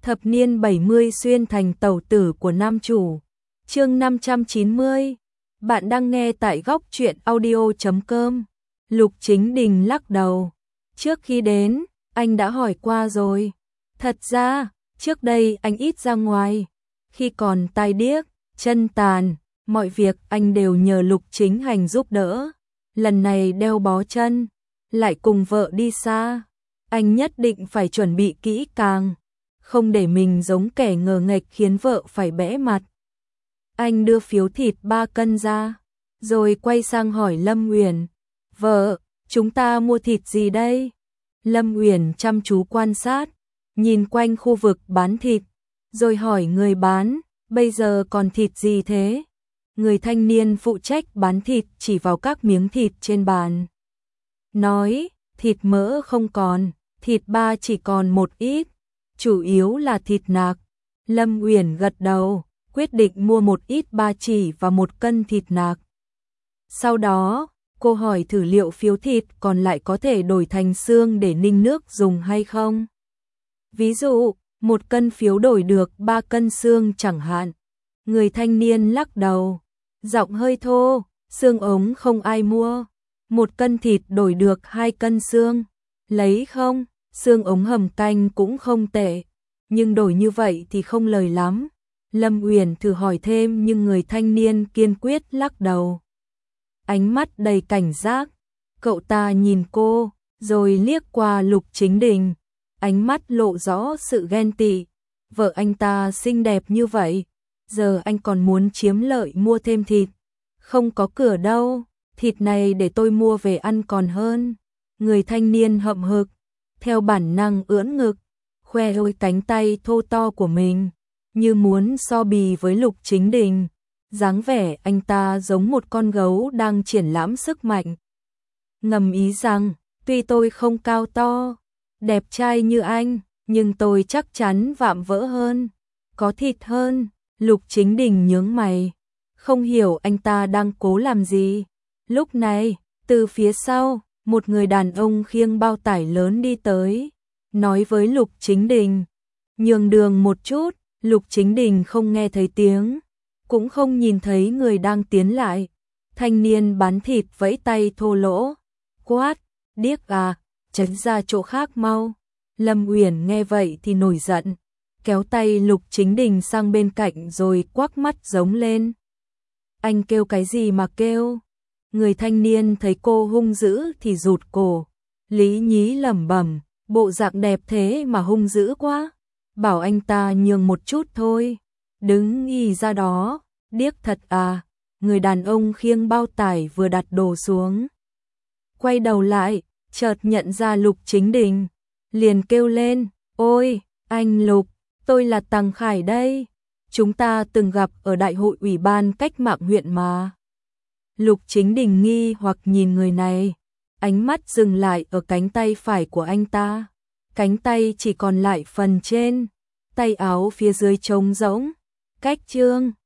Thập niên 70 xuyên thành tẩu tử của nam chủ. Chương 590. Bạn đang nghe tại góc truyện audio.com. Lục Chính Đình lắc đầu. Trước khi đến, anh đã hỏi qua rồi. Thật ra, trước đây anh ít ra ngoài. Khi còn tai điếc, chân tàn, mọi việc anh đều nhờ Lục Chính Hành giúp đỡ. Lần này đeo bó chân, lại cùng vợ đi xa. Anh nhất định phải chuẩn bị kỹ càng, không để mình giống kẻ ngờ nghệch khiến vợ phải bẽ mặt. Anh đưa phiếu thịt 3 cân ra, rồi quay sang hỏi Lâm Uyển, "Vợ, chúng ta mua thịt gì đây?" Lâm Uyển chăm chú quan sát, nhìn quanh khu vực bán thịt, rồi hỏi người bán, "Bây giờ còn thịt gì thế?" Người thanh niên phụ trách bán thịt chỉ vào các miếng thịt trên bàn, nói, "Thịt mỡ không còn, thịt ba chỉ còn một ít, chủ yếu là thịt nạc." Lâm Uyển gật đầu, quyết định mua một ít ba chỉ và 1 cân thịt nạc. Sau đó, cô hỏi thử liệu phiếu thịt còn lại có thể đổi thành xương để ninh nước dùng hay không. Ví dụ, 1 cân phiếu đổi được 3 cân xương chẳng hạn. Người thanh niên lắc đầu, giọng hơi thô, "Xương ống không ai mua. 1 cân thịt đổi được 2 cân xương. Lấy không? Xương ống hầm canh cũng không tệ, nhưng đổi như vậy thì không lời lắm." Lâm Uyển thử hỏi thêm nhưng người thanh niên kiên quyết lắc đầu. Ánh mắt đầy cảnh giác, cậu ta nhìn cô, rồi liếc qua Lục Chính Đình, ánh mắt lộ rõ sự ghen tị. Vợ anh ta xinh đẹp như vậy, giờ anh còn muốn chiếm lợi mua thêm thịt. "Không có cửa đâu, thịt này để tôi mua về ăn còn hơn." Người thanh niên hậm hực, theo bản năng ưỡn ngực, khoe đôi cánh tay thô to của mình, như muốn so bì với Lục Chính Đình. Dáng vẻ anh ta giống một con gấu đang triển lãm sức mạnh. Ngầm ý rằng, tuy tôi không cao to, đẹp trai như anh, nhưng tôi chắc chắn vạm vỡ hơn, có thịt hơn. Lục Chính Đình nhướng mày, không hiểu anh ta đang cố làm gì. Lúc này, từ phía sau, một người đàn ông khiêng bao tải lớn đi tới, nói với Lục Chính Đình, "Nhường đường một chút." Lục Chính Đình không nghe thấy tiếng, cũng không nhìn thấy người đang tiến lại. Thanh niên bán thịt vẫy tay thô lỗ, quát, "Điếc à, tránh ra chỗ khác mau." Lâm Uyển nghe vậy thì nổi giận, kéo tay Lục Chính Đình sang bên cạnh rồi quắc mắt giống lên. "Anh kêu cái gì mà kêu?" Người thanh niên thấy cô hung dữ thì rụt cổ, lý nhí lẩm bẩm, "Bộ dạng đẹp thế mà hung dữ quá, bảo anh ta nhường một chút thôi. Đứng y ra đó, điếc thật à." Người đàn ông khiêng bao tải vừa đặt đồ xuống, quay đầu lại, chợt nhận ra Lục Chính Đình, liền kêu lên, "Ôi, anh Lục, tôi là Tằng Khải đây. Chúng ta từng gặp ở đại hội ủy ban cách mạng huyện mà." Lục Chính Đình nghi hoặc nhìn người này, ánh mắt dừng lại ở cánh tay phải của anh ta. Cánh tay chỉ còn lại phần trên, tay áo phía dưới trống rỗng. Cách chương